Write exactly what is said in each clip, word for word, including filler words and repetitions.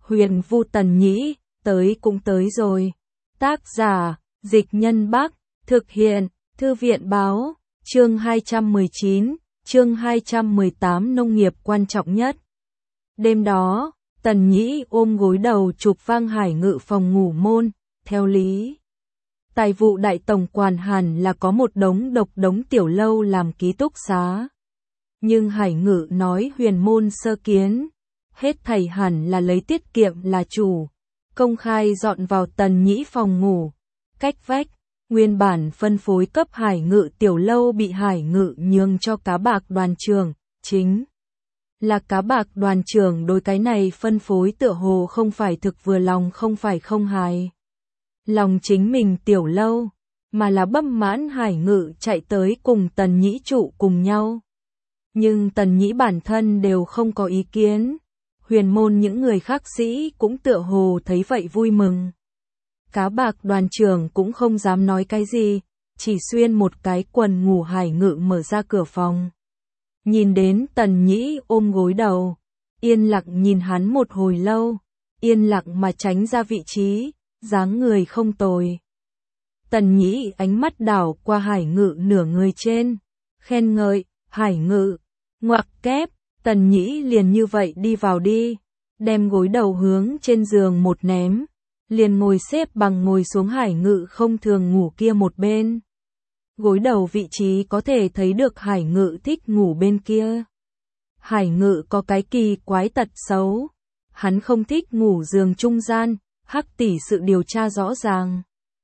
Huyền Vu Tần Nhĩ, tới cũng tới rồi. Tác giả, Dịch Nhân Bắc, thực hiện, Thư viện Báo, chương hai trăm mười chín, chương hai trăm mười tám nông nghiệp quan trọng nhất. Đêm đó, Tần Nhĩ ôm gối đầu chụp vang Hải Ngự phòng ngủ môn, theo lý. Tài vụ đại tổng quản hẳn là có một đống độc đống tiểu lâu làm ký túc xá. Nhưng Hải Ngự nói huyền môn sơ kiến, hết thảy hẳn là lấy tiết kiệm là chủ, công khai dọn vào Tần Nhĩ phòng ngủ, cách vách. Nguyên bản phân phối cấp Hải Ngự tiểu lâu bị Hải Ngự nhường cho Cá Bạc đoàn trưởng, chính là Cá Bạc đoàn trưởng đối cái này phân phối tựa hồ không phải thực vừa lòng, không phải không hài lòng chính mình tiểu lâu, mà là bấp mãn Hải Ngự chạy tới cùng Tần Nhĩ trụ cùng nhau. Nhưng Tần Nhĩ bản thân đều không có ý kiến, huyền môn những người khác sĩ cũng tựa hồ thấy vậy vui mừng. Cá Bạc đoàn trưởng cũng không dám nói cái gì, chỉ xuyên một cái quần ngủ Hải Ngự mở ra cửa phòng. Nhìn đến Tần Nhĩ ôm gối đầu, yên lặng nhìn hắn một hồi lâu, yên lặng mà tránh ra vị trí, dáng người không tồi. Tần Nhĩ ánh mắt đảo qua Hải Ngự nửa người trên, khen ngợi, Hải Ngự, ngoặc kép, Tần Nhĩ liền như vậy đi vào đi, đem gối đầu hướng trên giường một ném, liền ngồi xếp bằng ngồi xuống Hải Ngự không thường ngủ kia một bên. Gối đầu vị trí có thể thấy được Hải Ngự thích ngủ bên kia. Hải Ngự có cái kỳ quái tật xấu, hắn không thích ngủ giường trung gian, Hắc tỷ sự điều tra rõ ràng.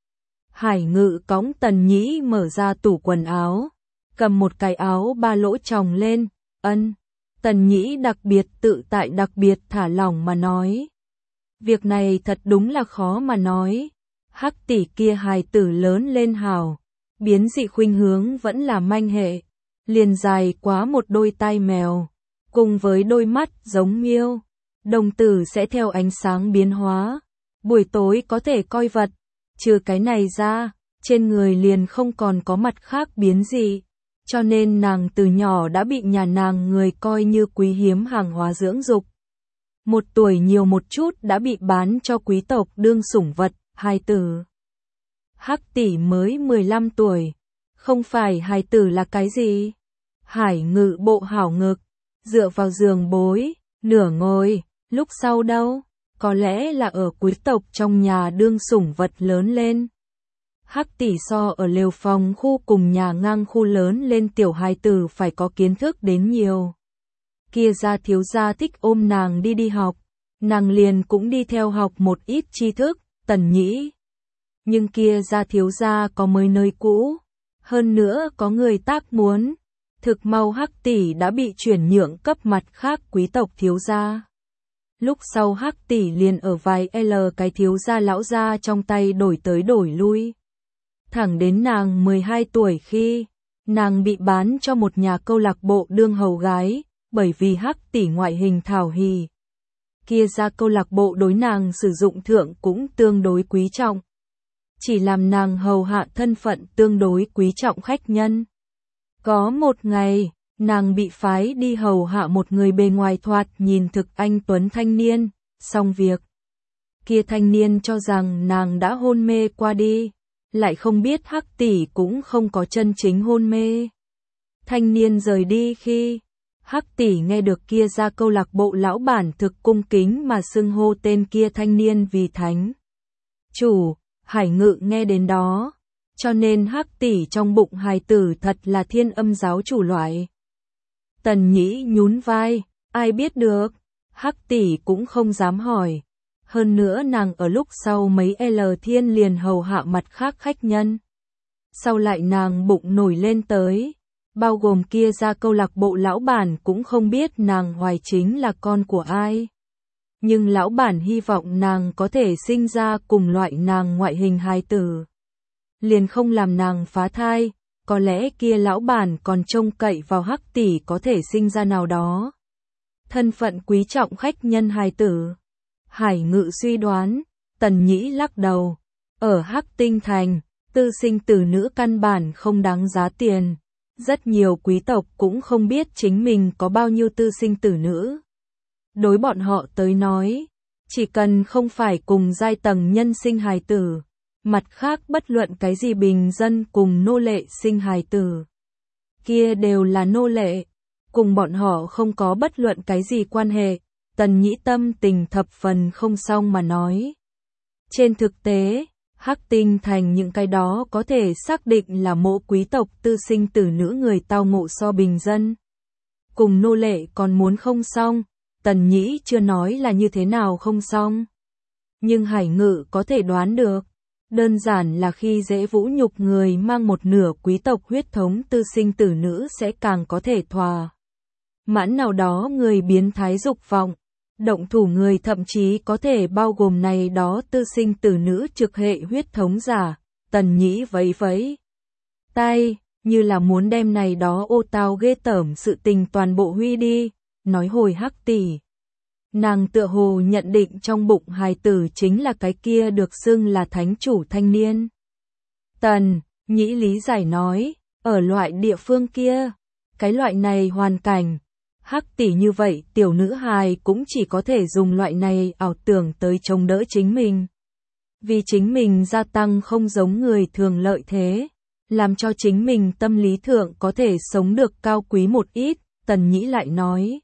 Hải Ngự cõng Tần Nhĩ mở ra tủ quần áo, cầm một cái áo ba lỗ tròng lên, ân. Tần Nhĩ đặc biệt tự tại đặc biệt thả lỏng mà nói. Việc này thật đúng là khó mà nói. Hắc tỷ kia hài tử lớn lên hào, biến dị khuynh hướng vẫn là manh hệ, liền dài quá một đôi tai mèo, cùng với đôi mắt giống miêu, đồng tử sẽ theo ánh sáng biến hóa, buổi tối có thể coi vật, trừ cái này ra, trên người liền không còn có mặt khác biến dị, cho nên nàng từ nhỏ đã bị nhà nàng người coi như quý hiếm hàng hóa dưỡng dục. Một tuổi nhiều một chút đã bị bán cho quý tộc đương sủng vật, hài tử. Hắc tỷ mới mười lăm tuổi, không phải hài tử là cái gì? Hải Ngự bộ hảo ngực, dựa vào giường bối, nửa ngồi, lúc sau đâu, có lẽ là ở quý tộc trong nhà đương sủng vật lớn lên. Hắc tỷ so ở lều phòng khu cùng nhà ngang khu lớn lên tiểu hài tử phải có kiến thức đến nhiều. Kia gia thiếu gia thích ôm nàng đi đi học, nàng liền cũng đi theo học một ít tri thức, Tần Nhĩ. Nhưng kia gia thiếu gia có mới nơi cũ, hơn nữa có người tác muốn, thực mau Hắc tỷ đã bị chuyển nhượng cấp mặt khác quý tộc thiếu gia. Lúc sau Hắc tỷ liền ở vài L cái thiếu gia lão gia trong tay đổi tới đổi lui. Thẳng đến nàng mười hai tuổi khi, nàng bị bán cho một nhà câu lạc bộ đương hầu gái, bởi vì Hắc tỷ ngoại hình thảo hỉ. Kia ra câu lạc bộ đối nàng sử dụng thượng cũng tương đối quý trọng. Chỉ làm nàng hầu hạ thân phận tương đối quý trọng khách nhân. Có một ngày, nàng bị phái đi hầu hạ một người bề ngoài thoạt nhìn thực anh tuấn thanh niên, xong việc. Kia thanh niên cho rằng nàng đã hôn mê qua đi, lại không biết Hắc tỷ cũng không có chân chính hôn mê. Thanh niên rời đi khi, Hắc tỷ nghe được kia ra câu lạc bộ lão bản thực cung kính mà xưng hô tên kia thanh niên vì thánh chủ. Hải Ngự nghe đến đó, cho nên Hắc tỷ trong bụng hài tử thật là thiên âm giáo chủ loại. Tần Nhĩ nhún vai, ai biết được, Hắc tỷ cũng không dám hỏi. Hơn nữa nàng ở lúc sau mấy L thiên liền hầu hạ mặt khác khách nhân. Sau lại nàng bụng nổi lên tới, bao gồm kia ra câu lạc bộ lão bản cũng không biết nàng hoài chính là con của ai. Nhưng lão bản hy vọng nàng có thể sinh ra cùng loại nàng ngoại hình hài tử. Liền không làm nàng phá thai, có lẽ kia lão bản còn trông cậy vào Hắc tỷ có thể sinh ra nào đó. Thân phận quý trọng khách nhân hài tử. Hải Ngự suy đoán, Tần Nhĩ lắc đầu. Ở Hắc Tinh Thành, tư sinh tử nữ căn bản không đáng giá tiền. Rất nhiều quý tộc cũng không biết chính mình có bao nhiêu tư sinh tử nữ. Đối bọn họ tới nói, Chỉ cần không phải cùng giai tầng nhân sinh hài tử, mặt khác bất luận cái gì bình dân cùng nô lệ sinh hài tử, kia đều là nô lệ, cùng bọn họ không có bất luận cái gì quan hệ. Tần Nhĩ tâm tình thập phần không xong mà nói. Trên thực tế, Hắc Tinh Thành những cái đó có thể xác định là mộ quý tộc tư sinh tử nữ người tao ngộ so bình dân. Cùng nô lệ còn muốn không xong, Tần Nhĩ chưa nói là như thế nào không xong. Nhưng Hải Ngự có thể đoán được, đơn giản là khi dễ vũ nhục người mang một nửa quý tộc huyết thống tư sinh tử nữ sẽ càng có thể thỏa mãn nào đó người biến thái dục vọng. Động thủ người thậm chí có thể bao gồm này đó tư sinh tử nữ trực hệ huyết thống giả. Tần Nhĩ vẫy vẫy tay, như là muốn đem này đó ô tao ghê tởm sự tình toàn bộ huy đi, nói hồi Hắc tỷ. Nàng tựa hồ nhận định trong bụng hài tử chính là cái kia được xưng là thánh chủ thanh niên. Tần Nhĩ lý giải nói, ở loại địa phương kia, cái loại này hoàn cảnh, Hắc tỷ như vậy tiểu nữ hài cũng chỉ có thể dùng loại này ảo tưởng tới chống đỡ chính mình. Vì chính mình gia tăng không giống người thường lợi thế, làm cho chính mình tâm lý thượng có thể sống được cao quý một ít. Tần Nhĩ lại nói,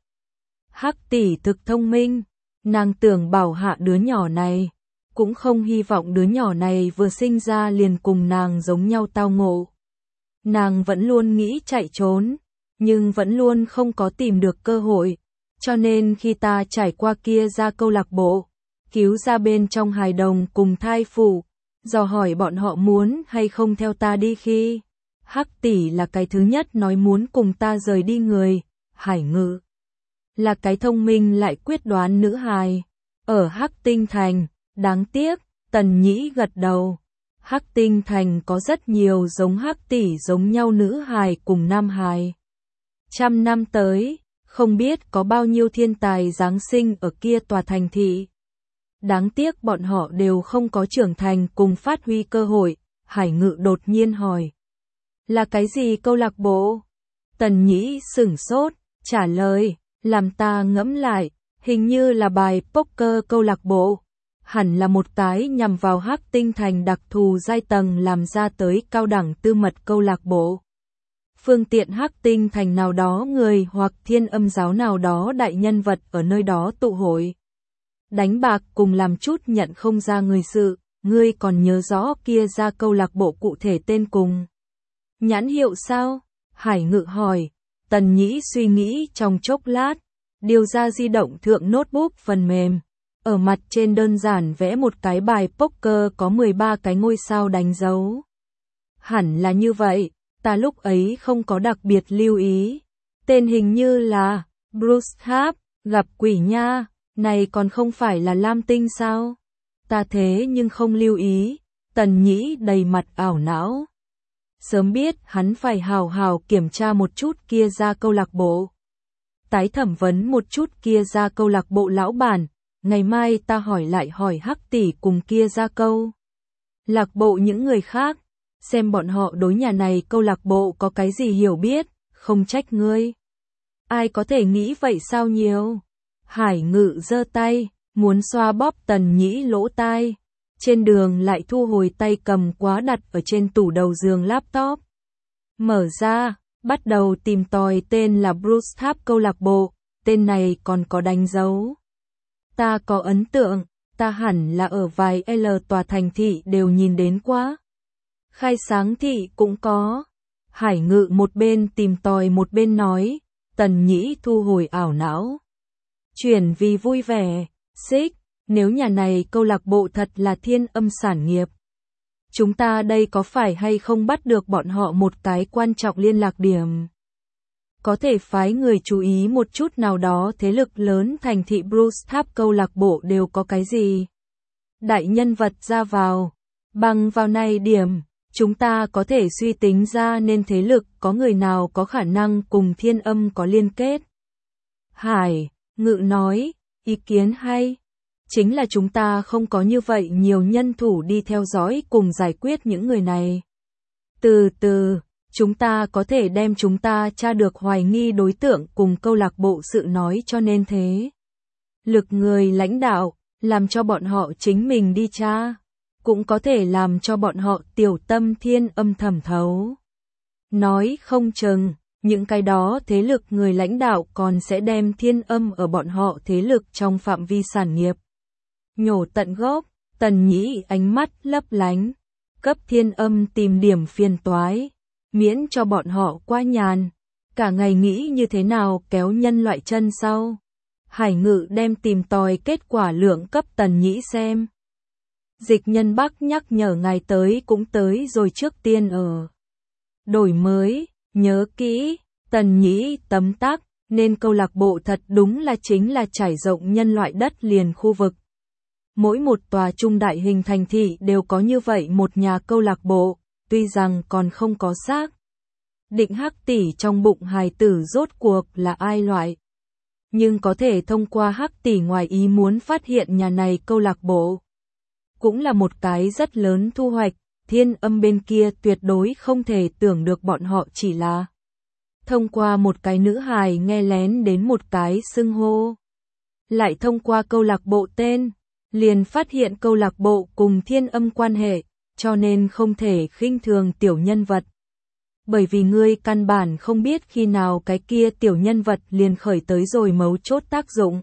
Hắc tỷ thực thông minh, nàng tưởng bảo hạ đứa nhỏ này, cũng không hy vọng đứa nhỏ này vừa sinh ra liền cùng nàng giống nhau tao ngộ. Nàng vẫn luôn nghĩ chạy trốn, nhưng vẫn luôn không có tìm được cơ hội, cho nên khi ta trải qua kia ra câu lạc bộ, cứu ra bên trong hài đồng cùng thai phụ, dò hỏi bọn họ muốn hay không theo ta đi khi, Hắc tỷ là cái thứ nhất nói muốn cùng ta rời đi người. Hải Ngự là cái thông minh lại quyết đoán nữ hài, ở Hắc Tinh Thành, đáng tiếc. Tần Nhĩ gật đầu, Hắc Tinh Thành có rất nhiều giống Hắc tỷ giống nhau nữ hài cùng nam hài. Trăm năm tới, không biết có bao nhiêu thiên tài giáng sinh ở kia tòa thành thị. Đáng tiếc bọn họ đều không có trưởng thành cùng phát huy cơ hội. Hải Ngự đột nhiên hỏi, là cái gì câu lạc bộ? Tần Nhĩ sửng sốt, trả lời, làm ta ngẫm lại, hình như là bài poker câu lạc bộ. Hẳn là một cái nhằm vào Hắc Tinh Thành đặc thù giai tầng làm ra tới cao đẳng tư mật câu lạc bộ. Phương tiện Hắc Tinh Thành nào đó người hoặc Thiên Âm giáo nào đó đại nhân vật ở nơi đó tụ hội. Đánh bạc cùng làm chút nhận không ra người sự, ngươi còn nhớ rõ kia ra câu lạc bộ cụ thể tên cùng nhãn hiệu sao? Hải Ngự hỏi. Tần Nhĩ suy nghĩ trong chốc lát, điều ra di động thượng notebook phần mềm. Ở mặt trên đơn giản vẽ một cái bài poker có mười ba cái ngôi sao đánh dấu. Hẳn là như vậy, ta lúc ấy không có đặc biệt lưu ý. Tên hình như là Bruce Tháp, gặp quỷ nha, này còn không phải là Lam Tinh sao? Ta thế nhưng không lưu ý. Tần Nhĩ đầy mặt ảo não. Sớm biết hắn phải hào hào kiểm tra một chút kia ra câu lạc bộ. Tái thẩm vấn một chút kia ra câu lạc bộ lão bản. Ngày mai ta hỏi lại hỏi Hắc tỷ cùng kia ra câu lạc bộ những người khác, xem bọn họ đối nhà này câu lạc bộ có cái gì hiểu biết, không trách ngươi. Ai có thể nghĩ vậy sao nhiều? Hải Ngự giơ tay, muốn xoa bóp Tần Nhĩ lỗ tai. Trên đường lại thu hồi tay cầm quá đặt ở trên tủ đầu giường laptop. Mở ra, bắt đầu tìm tòi tên là Bruce Tháp câu lạc bộ, tên này còn có đánh dấu. Ta có ấn tượng, ta hẳn là ở vài L tòa thành thị đều nhìn đến quá. Khai Sáng thị cũng có. Hải Ngự một bên tìm tòi một bên nói. Tần Nhĩ thu hồi ảo não. Chuyển vì vui vẻ. Xích, nếu nhà này câu lạc bộ thật là Thiên Âm sản nghiệp, chúng ta đây có phải hay không bắt được bọn họ một cái quan trọng liên lạc điểm? Có thể phái người chú ý một chút nào đó thế lực lớn thành thị Bruce Tháp câu lạc bộ đều có cái gì? Đại nhân vật ra vào. Bằng vào này điểm, chúng ta có thể suy tính ra nên thế lực có người nào có khả năng cùng Thiên Âm có liên kết. Hải Ngự nói, ý kiến hay. Chính là chúng ta không có như vậy nhiều nhân thủ đi theo dõi cùng giải quyết những người này. Từ từ, chúng ta có thể đem chúng ta tra được hoài nghi đối tượng cùng câu lạc bộ sự nói cho nên thế. Lực người lãnh đạo, làm cho bọn họ chính mình đi tra, cũng có thể làm cho bọn họ tiểu tâm thiên âm thẩm thấu. Nói không chừng, những cái đó thế lực người lãnh đạo còn sẽ đem thiên âm ở bọn họ thế lực trong phạm vi sản nghiệp. Nhổ tận gốc, Tần Nhĩ ánh mắt lấp lánh, cấp thiên âm tìm điểm phiền toái, miễn cho bọn họ qua nhàn, cả ngày nghĩ như thế nào kéo nhân loại chân sau. Hải Ngự đem tìm tòi kết quả lượng cấp Tần Nhĩ xem. Dịch Nhân Bắc nhắc nhở ngài tới cũng tới rồi, trước tiên ở đổi mới, nhớ kỹ, Tần Nhĩ tấm tắc, nên câu lạc bộ thật đúng là chính là trải rộng nhân loại đất liền khu vực. Mỗi một tòa trung đại hình thành thị đều có như vậy một nhà câu lạc bộ, tuy rằng còn không có xác định hắc tỷ trong bụng hài tử rốt cuộc là ai loại. Nhưng có thể thông qua hắc tỷ ngoài ý muốn phát hiện nhà này câu lạc bộ. Cũng là một cái rất lớn thu hoạch, thiên âm bên kia tuyệt đối không thể tưởng được bọn họ chỉ là thông qua một cái nữ hài nghe lén đến một cái xưng hô. Lại thông qua câu lạc bộ tên, liền phát hiện câu lạc bộ cùng thiên âm quan hệ, cho nên không thể khinh thường tiểu nhân vật. Bởi vì ngươi căn bản không biết khi nào cái kia tiểu nhân vật liền khởi tới rồi mấu chốt tác dụng.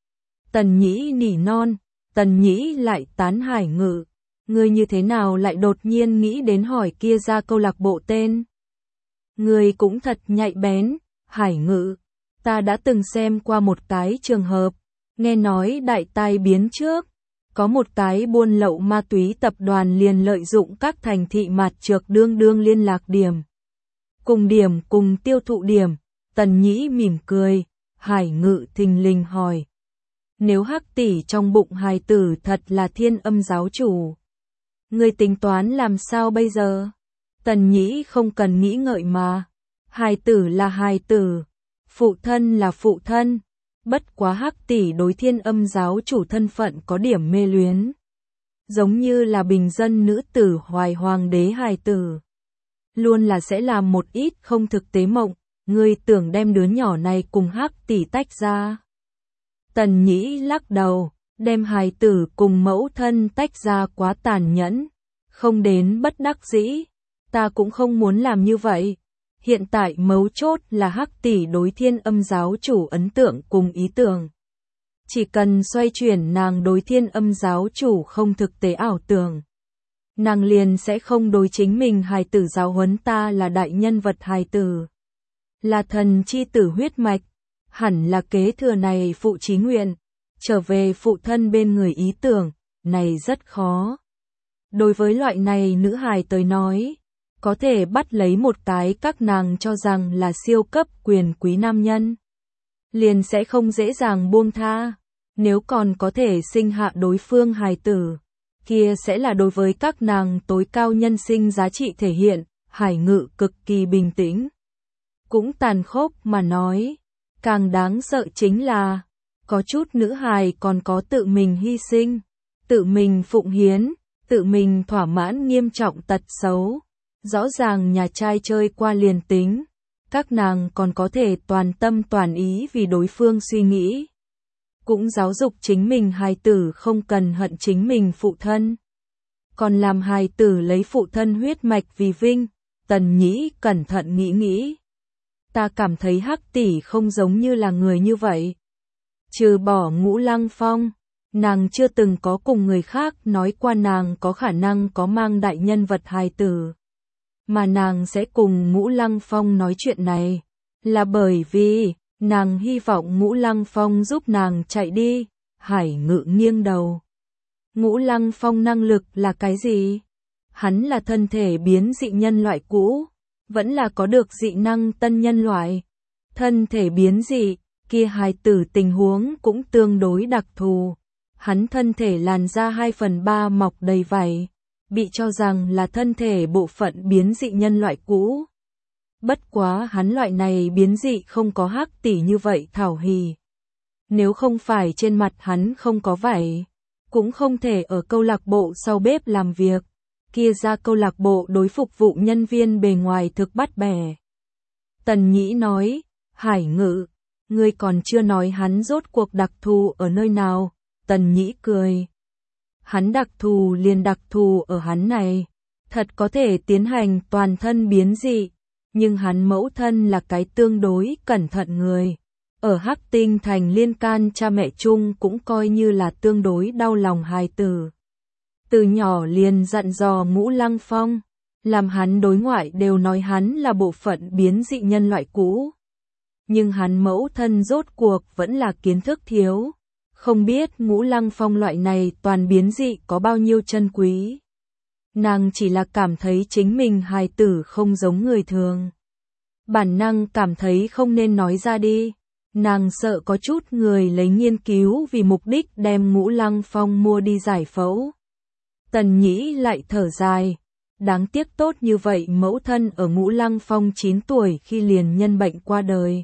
Tần Nhĩ nỉ non, Tần Nhĩ lại tán Hải Ngự. Ngươi như thế nào lại đột nhiên nghĩ đến hỏi kia ra câu lạc bộ tên? Ngươi cũng thật nhạy bén, Hải Ngự. Ta đã từng xem qua một cái trường hợp, nghe nói đại tai biến trước, có một cái buôn lậu ma túy tập đoàn liền lợi dụng các thành thị mặt trược đương đương liên lạc điểm. Cùng điểm cùng tiêu thụ điểm, Tần Nhĩ mỉm cười, Hải Ngự thình lình hỏi. Nếu hắc tỷ trong bụng hài tử thật là thiên âm giáo chủ, ngươi tính toán làm sao bây giờ? Tần Nhĩ không cần nghĩ ngợi mà. Hài tử là hài tử, phụ thân là phụ thân. Bất quá hắc tỷ đối thiên âm giáo chủ thân phận có điểm mê luyến. Giống như là bình dân nữ tử hoài hoàng đế hài tử. Luôn là sẽ làm một ít không thực tế mộng, ngươi tưởng đem đứa nhỏ này cùng hắc tỷ tách ra. Tần Nhĩ lắc đầu, đem hài tử cùng mẫu thân tách ra quá tàn nhẫn, không đến bất đắc dĩ, ta cũng không muốn làm như vậy. Hiện tại mấu chốt là hắc tỷ đối thiên âm giáo chủ ấn tượng cùng ý tưởng. Chỉ cần xoay chuyển nàng đối thiên âm giáo chủ không thực tế ảo tưởng, nàng liền sẽ không đối chính mình hài tử giáo huấn ta là đại nhân vật hài tử, là thần chi tử huyết mạch, hẳn là kế thừa này phụ chí nguyện, trở về phụ thân bên người ý tưởng, này rất khó. Đối với loại này nữ hài tới nói, có thể bắt lấy một cái các nàng cho rằng là siêu cấp quyền quý nam nhân, liền sẽ không dễ dàng buông tha. Nếu còn có thể sinh hạ đối phương hài tử, kia sẽ là đối với các nàng tối cao nhân sinh giá trị thể hiện. Hải Ngự cực kỳ bình tĩnh, cũng tàn khốc mà nói, càng đáng sợ chính là có chút nữ hài còn có tự mình hy sinh, tự mình phụng hiến, tự mình thỏa mãn nghiêm trọng tật xấu. Rõ ràng nhà trai chơi qua liền tính, các nàng còn có thể toàn tâm toàn ý vì đối phương suy nghĩ. Cũng giáo dục chính mình hài tử không cần hận chính mình phụ thân. Còn làm hài tử lấy phụ thân huyết mạch vì vinh. Tần Nhĩ cẩn thận nghĩ nghĩ. Ta cảm thấy hắc tỷ không giống như là người như vậy. Trừ bỏ Ngũ Lăng Phong, nàng chưa từng có cùng người khác nói qua nàng có khả năng có mang đại nhân vật hài tử. Mà nàng sẽ cùng Ngũ Lăng Phong nói chuyện này, là bởi vì nàng hy vọng Ngũ Lăng Phong giúp nàng chạy đi. Hải Ngự nghiêng đầu. Ngũ Lăng Phong năng lực là cái gì? Hắn là thân thể biến dị nhân loại cũ, vẫn là có được dị năng tân nhân loại. Thân thể biến dị, kia hài tử tình huống cũng tương đối đặc thù. Hắn thân thể làn da hai phần ba mọc đầy vảy, bị cho rằng là thân thể bộ phận biến dị nhân loại cũ. Bất quá hắn loại này biến dị không có hắc tỷ như vậy thảo hỉ. Nếu không phải trên mặt hắn không có vảy, cũng không thể ở câu lạc bộ sau bếp làm việc. Kia ra câu lạc bộ đối phục vụ nhân viên bề ngoài thực bắt bẻ. Tần Nhĩ nói, Hải Ngự, ngươi còn chưa nói hắn rốt cuộc đặc thù ở nơi nào. Tần Nhĩ cười. Hắn đặc thù liền đặc thù ở hắn này, thật có thể tiến hành toàn thân biến dị, nhưng hắn mẫu thân là cái tương đối cẩn thận người. Ở Hắc Tinh Thành liên can cha mẹ chung cũng coi như là tương đối đau lòng hài tử. Từ nhỏ liền dặn dò Ngũ Lăng Phong, làm hắn đối ngoại đều nói hắn là bộ phận biến dị nhân loại cũ. Nhưng hắn mẫu thân rốt cuộc vẫn là kiến thức thiếu, không biết Ngũ Lăng Phong loại này toàn biến dị có bao nhiêu chân quý. Nàng chỉ là cảm thấy chính mình hài tử không giống người thường. Bản năng cảm thấy không nên nói ra đi. Nàng sợ có chút người lấy nghiên cứu vì mục đích đem Ngũ Lăng Phong mua đi giải phẫu. Tần Nhĩ lại thở dài. Đáng tiếc tốt như vậy mẫu thân ở Ngũ Lăng Phong chín tuổi khi liền nhân bệnh qua đời.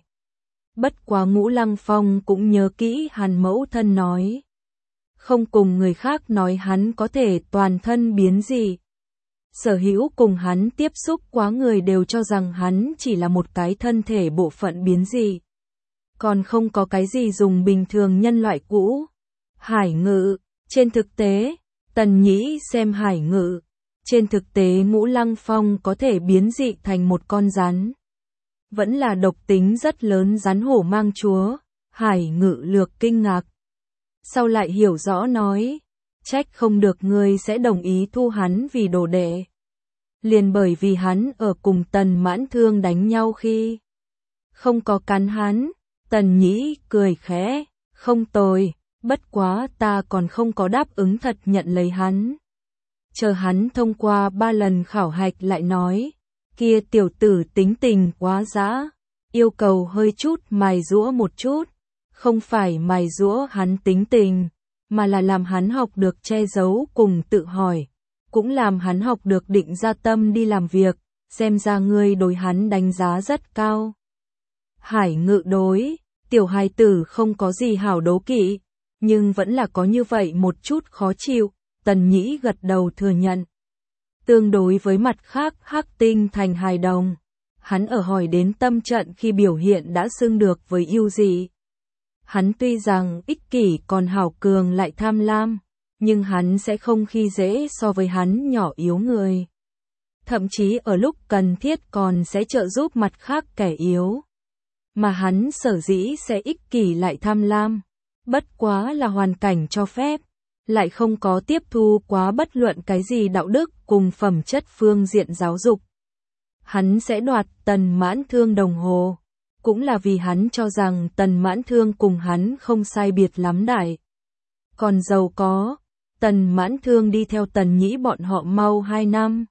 Bất quá Ngũ Lăng Phong cũng nhớ kỹ hắn mẫu thân nói. Không cùng người khác nói hắn có thể toàn thân biến dị. Sở hữu cùng hắn tiếp xúc quá người đều cho rằng hắn chỉ là một cái thân thể bộ phận biến dị. Còn không có cái gì dùng bình thường nhân loại cũ. Hải Ngự, trên thực tế, Tần Nhĩ xem Hải Ngự. Trên thực tế Ngũ Lăng Phong có thể biến dị thành một con rắn. Vẫn là độc tính rất lớn rắn hổ mang chúa. Hải Ngự lược kinh ngạc. Sau lại hiểu rõ nói, trách không được ngươi sẽ đồng ý thu hắn vì đồ đệ. Liền bởi vì hắn ở cùng Tần Mãn Thương đánh nhau khi không có cắn hắn. Tần Nhĩ cười khẽ, không tồi, bất quá ta còn không có đáp ứng thật nhận lấy hắn. Chờ hắn thông qua ba lần khảo hạch lại nói, kia tiểu tử tính tình quá dã, yêu cầu hơi chút mài giũa một chút, không phải mài giũa hắn tính tình, mà là làm hắn học được che giấu cùng tự hỏi, cũng làm hắn học được định ra tâm đi làm việc, xem ra ngươi đối hắn đánh giá rất cao. Hải Ngự đối, tiểu hài tử không có gì hảo đố kỵ, nhưng vẫn là có như vậy một chút khó chịu, Tần Nhĩ gật đầu thừa nhận. Tương đối với mặt khác Hắc Tinh Thành hài đồng, hắn ở hỏi đến tâm trận khi biểu hiện đã xưng được với ưu dị. Hắn tuy rằng ích kỷ còn hảo cường lại tham lam, nhưng hắn sẽ không khi dễ so với hắn nhỏ yếu người. Thậm chí ở lúc cần thiết còn sẽ trợ giúp mặt khác kẻ yếu. Mà hắn sở dĩ sẽ ích kỷ lại tham lam, bất quá là hoàn cảnh cho phép, lại không có tiếp thu quá bất luận cái gì đạo đức cùng phẩm chất phương diện giáo dục. Hắn sẽ đoạt Tần Mãn Thương đồng hồ, cũng là vì hắn cho rằng Tần Mãn Thương cùng hắn không sai biệt lắm đại. Còn giàu có, Tần Mãn Thương đi theo Tần Nhĩ bọn họ mau hai năm.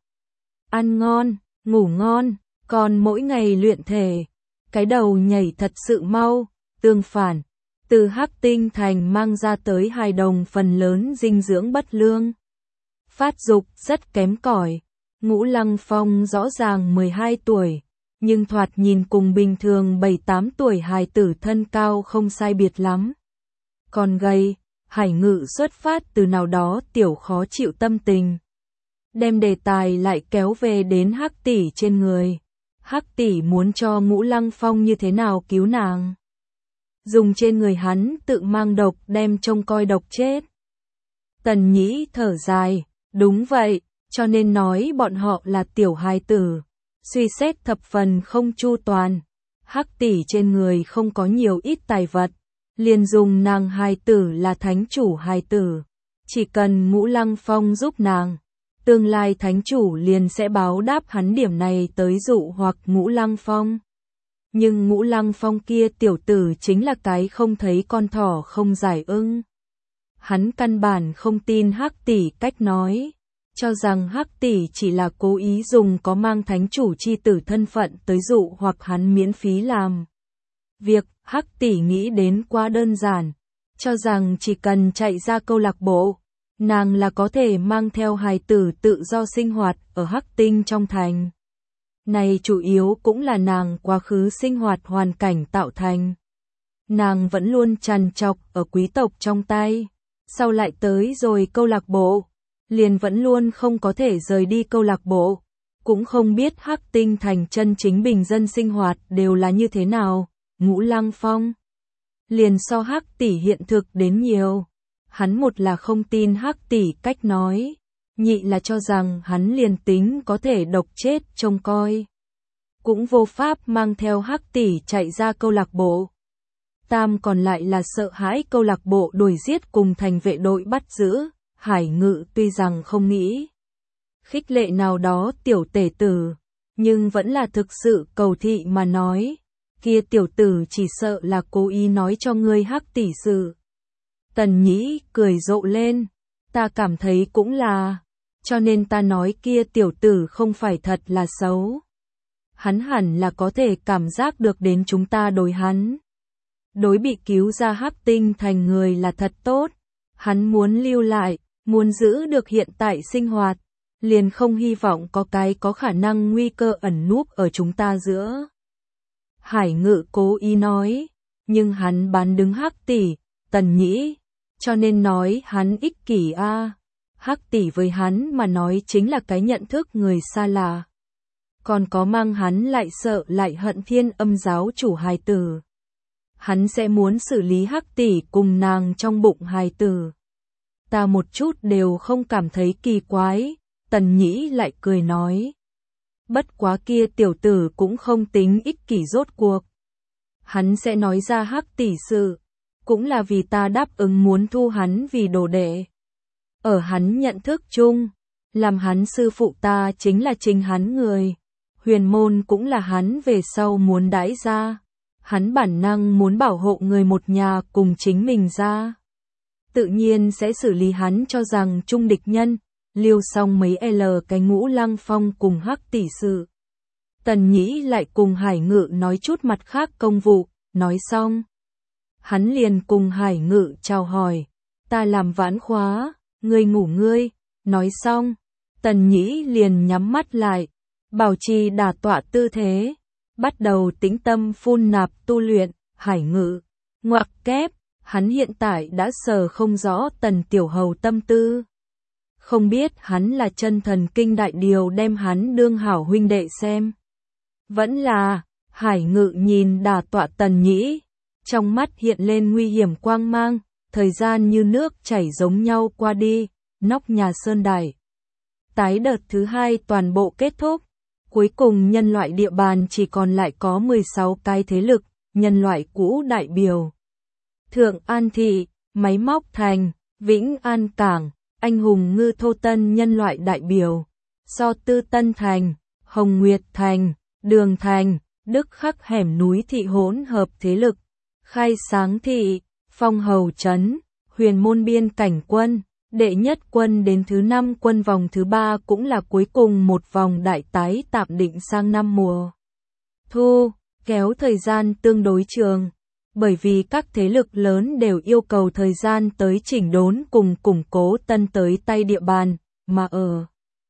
Ăn ngon, ngủ ngon, còn mỗi ngày luyện thể. Cái đầu nhảy thật sự mau, tương phản, từ Hắc Tinh Thành mang ra tới hài đồng phần lớn dinh dưỡng bất lương. Phát dục rất kém cỏi. Ngũ Lăng Phong rõ ràng mười hai tuổi, nhưng thoạt nhìn cùng bình thường bảy tám tuổi hài tử thân cao không sai biệt lắm. Còn gầy, Hải Ngự xuất phát từ nào đó tiểu khó chịu tâm tình. Đem đề tài lại kéo về đến Hắc tỷ trên người. Hắc tỷ muốn cho Ngũ Lăng Phong như thế nào cứu nàng. Dùng trên người hắn tự mang độc đem trông coi độc chết. Tần Nhĩ thở dài, đúng vậy, cho nên nói bọn họ là tiểu hài tử. Suy xét thập phần không chu toàn. Hắc tỷ trên người không có nhiều ít tài vật. Liền dùng nàng hài tử là thánh chủ hài tử. Chỉ cần Ngũ Lăng Phong giúp nàng, tương lai thánh chủ liền sẽ báo đáp hắn điểm này tới dụ hoặc Ngũ Lăng Phong. Nhưng Ngũ Lăng Phong kia tiểu tử chính là cái không thấy con thỏ không giải ưng. Hắn căn bản không tin Hắc tỷ cách nói, cho rằng Hắc tỷ chỉ là cố ý dùng có mang thánh chủ chi tử thân phận tới dụ hoặc hắn miễn phí làm. Việc Hắc tỷ nghĩ đến quá đơn giản, cho rằng chỉ cần chạy ra câu lạc bộ, nàng là có thể mang theo hài tử tự do sinh hoạt ở Hắc Tinh trong thành. Này chủ yếu cũng là nàng quá khứ sinh hoạt hoàn cảnh tạo thành. Nàng vẫn luôn trằn trọc ở quý tộc trong tay, sau lại tới rồi câu lạc bộ, liền vẫn luôn không có thể rời đi câu lạc bộ, cũng không biết Hắc Tinh thành chân chính bình dân sinh hoạt đều là như thế nào. Ngũ Lăng Phong liền so Hắc tỷ hiện thực đến nhiều. Hắn một là không tin Hắc Tỷ cách nói, nhị là cho rằng hắn liền tính có thể độc chết trông coi, cũng vô pháp mang theo Hắc Tỷ chạy ra câu lạc bộ. Tam còn lại là sợ hãi câu lạc bộ đuổi giết cùng thành vệ đội bắt giữ. Hải Ngự tuy rằng không nghĩ khích lệ nào đó tiểu tể tử, nhưng vẫn là thực sự cầu thị mà nói, kia tiểu tử chỉ sợ là cố ý nói cho ngươi Hắc Tỷ sự. Tần Nhĩ cười rộ lên, ta cảm thấy cũng là, cho nên ta nói kia tiểu tử không phải thật là xấu. Hắn hẳn là có thể cảm giác được đến chúng ta đối hắn. Đối bị cứu ra Hắc Tinh thành người là thật tốt, hắn muốn lưu lại, muốn giữ được hiện tại sinh hoạt, liền không hy vọng có cái có khả năng nguy cơ ẩn núp ở chúng ta giữa. Hải Ngự cố ý nói, nhưng hắn bán đứng Hắc Tỷ, Tần Nhĩ, cho nên nói hắn ích kỷ a. À. Hắc Tỷ với hắn mà nói chính là cái nhận thức người xa lạ. Còn có mang hắn lại sợ lại hận Thiên Âm giáo chủ hài tử. Hắn sẽ muốn xử lý Hắc Tỷ cùng nàng trong bụng hài tử. Ta một chút đều không cảm thấy kỳ quái, Tần Nhĩ lại cười nói. Bất quá kia tiểu tử cũng không tính ích kỷ rốt cuộc. Hắn sẽ nói ra Hắc Tỷ sự, cũng là vì ta đáp ứng muốn thu hắn vì đồ đệ. Ở hắn nhận thức chung, làm hắn sư phụ ta chính là chính hắn người. Huyền môn cũng là hắn về sau muốn đãi ra. Hắn bản năng muốn bảo hộ người một nhà cùng chính mình ra. Tự nhiên sẽ xử lý hắn cho rằng trung địch nhân, liêu xong mấy L cái Ngũ Lăng Phong cùng Hắc Tỷ sự. Tần Nhĩ lại cùng Hải Ngự nói chút mặt khác công vụ, nói xong. Hắn liền cùng Hải Ngự chào hỏi, ta làm vãn khóa, ngươi ngủ ngươi, nói xong. Tần Nhĩ liền nhắm mắt lại, bảo trì đả tọa tư thế, bắt đầu tĩnh tâm phun nạp tu luyện. Hải Ngự, ngoặc kép, hắn hiện tại đã sờ không rõ Tần Tiểu Hầu tâm tư. Không biết hắn là chân thần kinh đại điều đem hắn đương hảo huynh đệ xem. Vẫn là, Hải Ngự nhìn đả tọa Tần Nhĩ, trong mắt hiện lên nguy hiểm quang mang, thời gian như nước chảy giống nhau qua đi, nóc nhà sơn đài. Tái đợt thứ hai toàn bộ kết thúc, cuối cùng nhân loại địa bàn chỉ còn lại có mười sáu cái thế lực, nhân loại cũ đại biểu. Thượng An Thị, Máy Móc Thành, Vĩnh An Cảng, Anh Hùng Ngư Thô Tân nhân loại đại biểu, So Tư Tân Thành, Hồng Nguyệt Thành, Đường Thành, Đức Khắc hẻm núi thị hỗn hợp thế lực, Khai Sáng Thị, Phong Hầu Trấn, Huyền Môn Biên Cảnh Quân, đệ nhất quân đến thứ năm quân vòng thứ ba cũng là cuối cùng một vòng đại tái tạm định sang năm mùa thu, kéo thời gian tương đối trường. Bởi vì các thế lực lớn đều yêu cầu thời gian tới chỉnh đốn cùng củng cố tân tới tay địa bàn, mà ở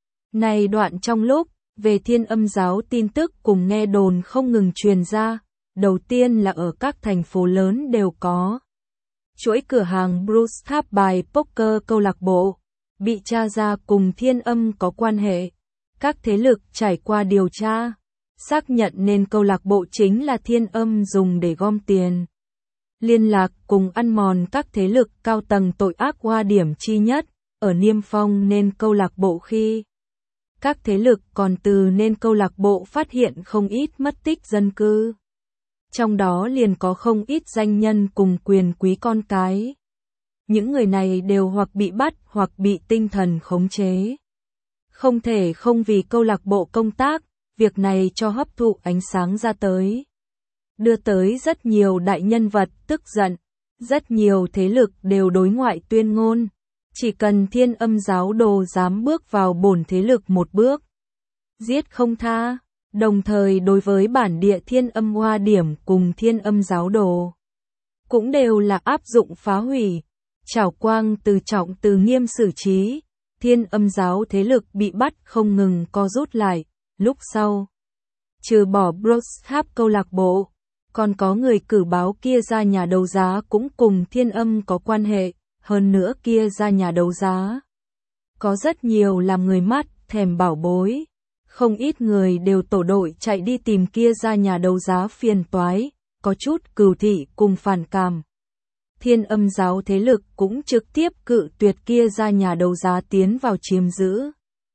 này đoạn trong lúc, về Thiên Âm giáo tin tức cùng nghe đồn không ngừng truyền ra, đầu tiên là ở các thành phố lớn đều có. Chuỗi cửa hàng Bruce Tháp bài poker câu lạc bộ, bị tra ra cùng Thiên Âm có quan hệ. Các thế lực trải qua điều tra, xác nhận nên câu lạc bộ chính là Thiên Âm dùng để gom tiền. Liên lạc cùng ăn mòn các thế lực cao tầng tội ác qua điểm chi nhất, ở Niêm Phong nên câu lạc bộ khi. Các thế lực còn từ nên câu lạc bộ phát hiện không ít mất tích dân cư. Trong đó liền có không ít danh nhân cùng quyền quý con cái. Những người này đều hoặc bị bắt hoặc bị tinh thần khống chế. Không thể không vì câu lạc bộ công tác, việc này cho hấp thụ ánh sáng ra tới. Đưa tới rất nhiều đại nhân vật tức giận, rất nhiều thế lực đều đối ngoại tuyên ngôn. Chỉ cần Thiên Âm giáo đồ dám bước vào bổn thế lực một bước, giết không tha. Đồng thời đối với bản địa Thiên Âm Hoa Điểm cùng Thiên Âm giáo đồ, cũng đều là áp dụng phá hủy, trảo quang từ trọng từ nghiêm xử trí. Thiên Âm giáo thế lực bị bắt không ngừng co rút lại, lúc sau. Trừ bỏ Bruce Tháp câu lạc bộ, còn có người cử báo kia ra nhà đấu giá cũng cùng Thiên Âm có quan hệ, hơn nữa kia ra nhà đấu giá. Có rất nhiều làm người mắt thèm bảo bối. Không ít người đều tổ đội chạy đi tìm kia ra nhà đấu giá phiền toái, có chút cừu thị cùng phản cảm. Thiên Âm giáo thế lực cũng trực tiếp cự tuyệt kia ra nhà đấu giá tiến vào chiếm giữ.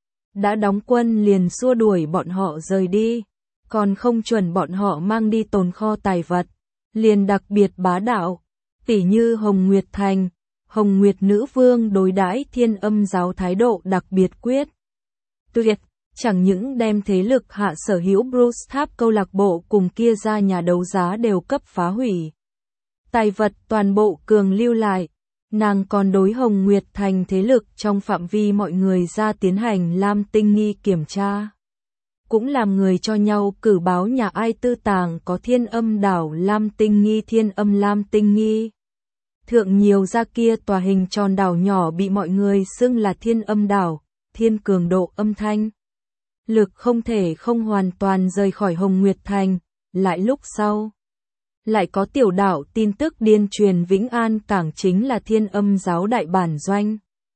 Đã đóng quân liền xua đuổi bọn họ rời đi, còn không chuẩn bọn họ mang đi tồn kho tài vật, liền đặc biệt bá đạo, tỉ như Hồng Nguyệt Thành, Hồng Nguyệt Nữ Vương đối đãi Thiên Âm giáo thái độ đặc biệt quyết tuyệt, chẳng những đem thế lực hạ sở hữu Bruce Tháp câu lạc bộ cùng kia ra nhà đấu giá đều cấp phá hủy. Tài vật toàn bộ cường lưu lại, nàng còn đối Hồng Nguyệt Thành thế lực trong phạm vi mọi người ra tiến hành Lam Tinh Nghi kiểm tra. Cũng làm người cho nhau cử báo nhà ai tư tàng có Thiên Âm đảo Lam Tinh Nghi Thiên Âm Lam Tinh Nghi. Thượng nhiều ra kia tòa hình tròn đảo nhỏ bị mọi người xưng là Thiên Âm đảo, thiên cường độ âm thanh. Lực không thể không hoàn toàn rời khỏi Hồng Nguyệt Thành, lại lúc sau. Lại có tiểu đảo tin tức điên truyền Vĩnh An Cảng chính là Thiên Âm giáo đại bản doanh.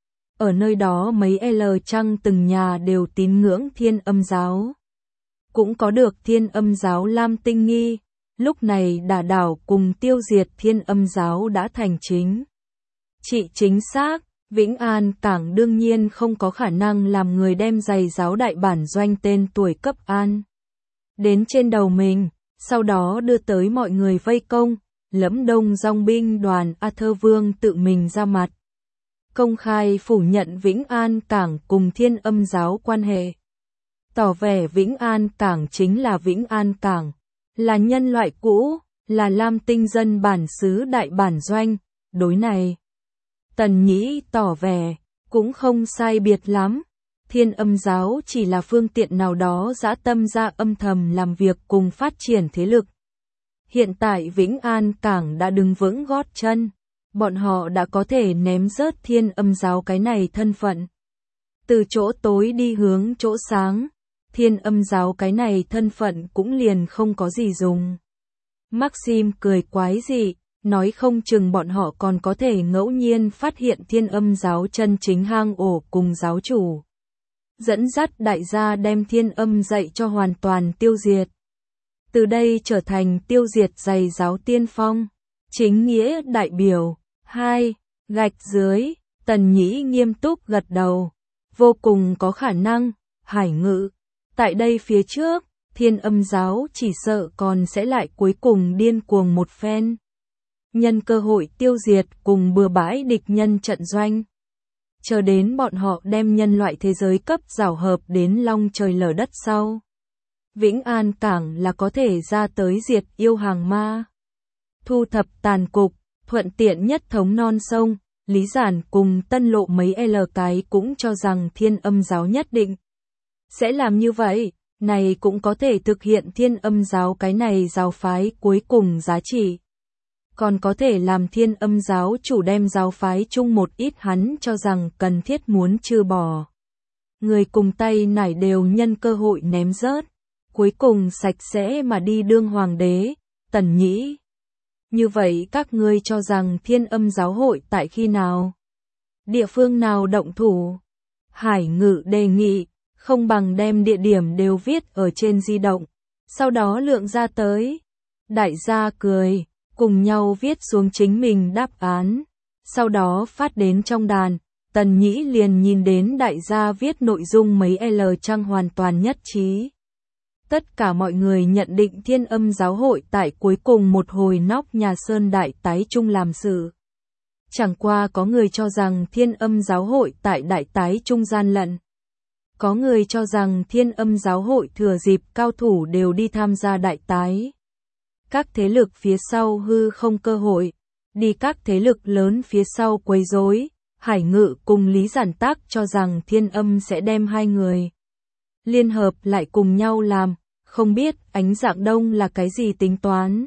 Ở nơi đó mấy L trăng từng nhà đều tín ngưỡng Thiên Âm giáo. Cũng có được Thiên Âm giáo Lam Tinh Nghi, lúc này đả đảo cùng tiêu diệt Thiên Âm giáo đã thành chính. Trị chính xác, Vĩnh An Cảng đương nhiên không có khả năng làm người đem giày giáo đại bản doanh tên tuổi cấp an đến trên đầu mình. Sau đó đưa tới mọi người vây công, Lẫm Đông dòng binh đoàn Arthur Vương tự mình ra mặt. Công khai phủ nhận Vĩnh An Cảng cùng Thiên Âm giáo quan hệ. Tỏ vẻ Vĩnh An Cảng chính là Vĩnh An Cảng, là nhân loại cũ, là Lam Tinh dân bản xứ đại bản doanh, đối này. Tần Nhĩ tỏ vẻ, cũng không sai biệt lắm. Thiên Âm giáo chỉ là phương tiện nào đó dã tâm ra âm thầm làm việc cùng phát triển thế lực. Hiện tại Vĩnh An Cảng đã đứng vững gót chân, bọn họ đã có thể ném rớt Thiên Âm giáo cái này thân phận. Từ chỗ tối đi hướng chỗ sáng, Thiên Âm giáo cái này thân phận cũng liền không có gì dùng. Maxim cười quái dị, nói không chừng bọn họ còn có thể ngẫu nhiên phát hiện Thiên Âm giáo chân chính hang ổ cùng giáo chủ. Dẫn dắt đại gia đem Thiên Âm dạy cho hoàn toàn tiêu diệt. Từ đây trở thành tiêu diệt giày giáo tiên phong. Chính nghĩa đại biểu. hai. Gạch dưới, Tần Nhĩ nghiêm túc gật đầu. Vô cùng có khả năng, Hải Ngự. Tại đây phía trước, Thiên Âm giáo chỉ sợ còn sẽ lại cuối cùng điên cuồng một phen. Nhân cơ hội tiêu diệt cùng bừa bãi địch nhân trận doanh. Chờ đến bọn họ đem nhân loại thế giới cấp rào hợp đến long trời lở đất sau. Vĩnh An Cảng là có thể ra tới diệt yêu hàng ma. Thu thập tàn cục, thuận tiện nhất thống non sông, Lý Giản cùng Tân Lộ mấy L cái cũng cho rằng Thiên Âm giáo nhất định sẽ làm như vậy, này cũng có thể thực hiện Thiên Âm giáo cái này giáo phái cuối cùng giá trị. Còn có thể làm Thiên Âm giáo chủ đem giáo phái chung một ít hắn cho rằng cần thiết muốn trừ bỏ. Người cùng tay nải đều nhân cơ hội ném rớt, cuối cùng sạch sẽ mà đi đương hoàng đế, Tần Nhĩ. Như vậy các ngươi cho rằng Thiên Âm giáo hội tại khi nào? Địa phương nào động thủ? Hải Ngự đề nghị, không bằng đem địa điểm đều viết ở trên di động, sau đó lượng ra tới. Đại gia cười. Cùng nhau viết xuống chính mình đáp án, sau đó phát đến trong đàn, Tần Nhĩ liền nhìn đến đại gia viết nội dung mấy L trang hoàn toàn nhất trí. Tất cả mọi người nhận định Thiên Âm giáo hội tại cuối cùng một hồi nóc nhà sơn đại tái trung làm sự. Chẳng qua có người cho rằng Thiên Âm giáo hội tại đại tái trung gian lận. Có người cho rằng Thiên Âm giáo hội thừa dịp cao thủ đều đi tham gia đại tái. Các thế lực phía sau hư không cơ hội, đi các thế lực lớn phía sau quấy rối. Hải Ngự cùng Lý Giản Tác cho rằng Thiên Âm sẽ đem hai người liên hợp lại cùng nhau làm, không biết Ánh Dạng Đông là cái gì tính toán.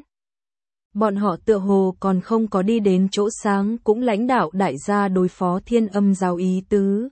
Bọn họ tựa hồ còn không có đi đến chỗ sáng cũng lãnh đạo đại gia đối phó Thiên Âm giáo ý tứ.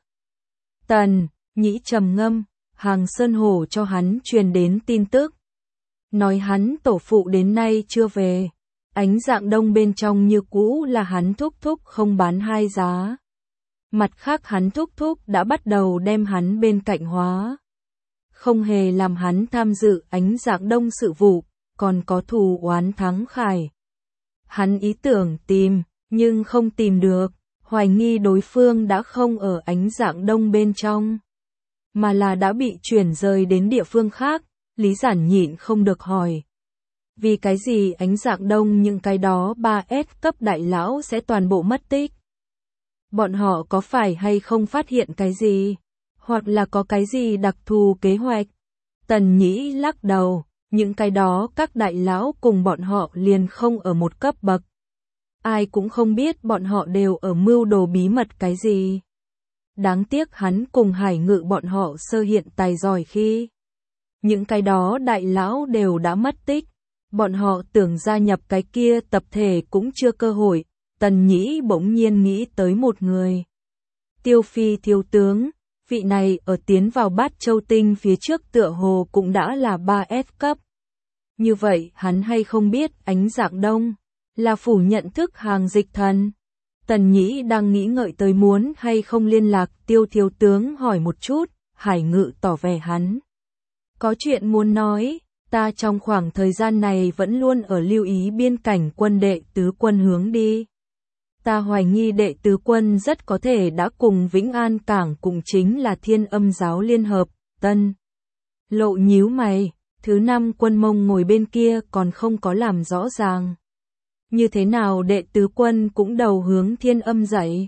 Tần Nhĩ trầm ngâm, Hàng Sơn Hổ cho hắn truyền đến tin tức. Nói hắn tổ phụ đến nay chưa về, Ánh Dạng Đông bên trong như cũ là hắn thúc thúc không bán hai giá. Mặt khác hắn thúc thúc đã bắt đầu đem hắn bên cạnh hóa. Không hề làm hắn tham dự Ánh Dạng Đông sự vụ, còn có thù oán thắng khải. Hắn ý tưởng tìm, nhưng không tìm được, hoài nghi đối phương đã không ở Ánh Dạng Đông bên trong, mà là đã bị chuyển rời đến địa phương khác. Lý Giản nhịn không được hỏi. Vì cái gì Ánh Dạng Đông những cái đó ba S cấp đại lão sẽ toàn bộ mất tích? Bọn họ có phải hay không phát hiện cái gì? Hoặc là có cái gì đặc thù kế hoạch? Tần Nhĩ lắc đầu, những cái đó các đại lão cùng bọn họ liền không ở một cấp bậc. Ai cũng không biết bọn họ đều ở mưu đồ bí mật cái gì. Đáng tiếc hắn cùng Hải Ngự bọn họ sơ hiện tài giỏi khi. Những cái đó đại lão đều đã mất tích. Bọn họ tưởng gia nhập cái kia tập thể cũng chưa cơ hội. Tần Nhĩ bỗng nhiên nghĩ tới một người. Tiêu Phi thiếu tướng, vị này ở tiến vào Bát Châu Tinh phía trước tựa hồ cũng đã là ba S cấp. Như vậy hắn hay không biết Ánh Dạng Đông là phủ nhận thức hàng dịch thần. Tần Nhĩ đang nghĩ ngợi tới muốn hay không liên lạc Tiêu thiếu tướng hỏi một chút. Hải Ngự tỏ vẻ hắn có chuyện muốn nói. Ta trong khoảng thời gian này vẫn luôn ở lưu ý biên cảnh quân đệ tứ quân hướng đi. Ta hoài nghi đệ tứ quân rất có thể đã cùng Vĩnh An Cảng cùng chính là Thiên Âm giáo liên hợp. Tân Lộ nhíu mày, thứ năm quân Mông ngồi bên kia còn không có làm rõ ràng. Như thế nào đệ tứ quân cũng đầu hướng Thiên Âm dậy?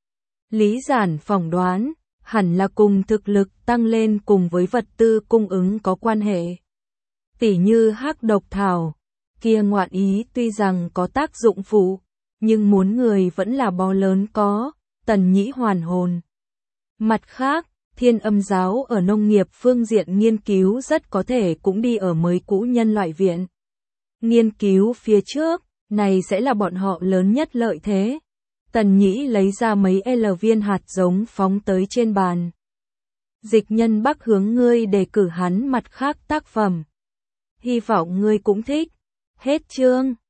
Lý Giản phỏng đoán, hẳn là cùng thực lực tăng lên cùng với vật tư cung ứng có quan hệ. Tỉ như hắc độc thảo, kia ngoạn ý tuy rằng có tác dụng phụ, nhưng muốn người vẫn là bó lớn có. Tần Nhĩ hoàn hồn. Mặt khác, Thiên Âm giáo ở nông nghiệp phương diện nghiên cứu rất có thể cũng đi ở mới cũ nhân loại viện. Nghiên cứu phía trước, này sẽ là bọn họ lớn nhất lợi thế. Tần Nhĩ lấy ra mấy L viên hạt giống phóng tới trên bàn. Dịch Nhân Bắc hướng ngươi đề cử hắn mặt khác tác phẩm. Hy vọng ngươi cũng thích. Hết chương.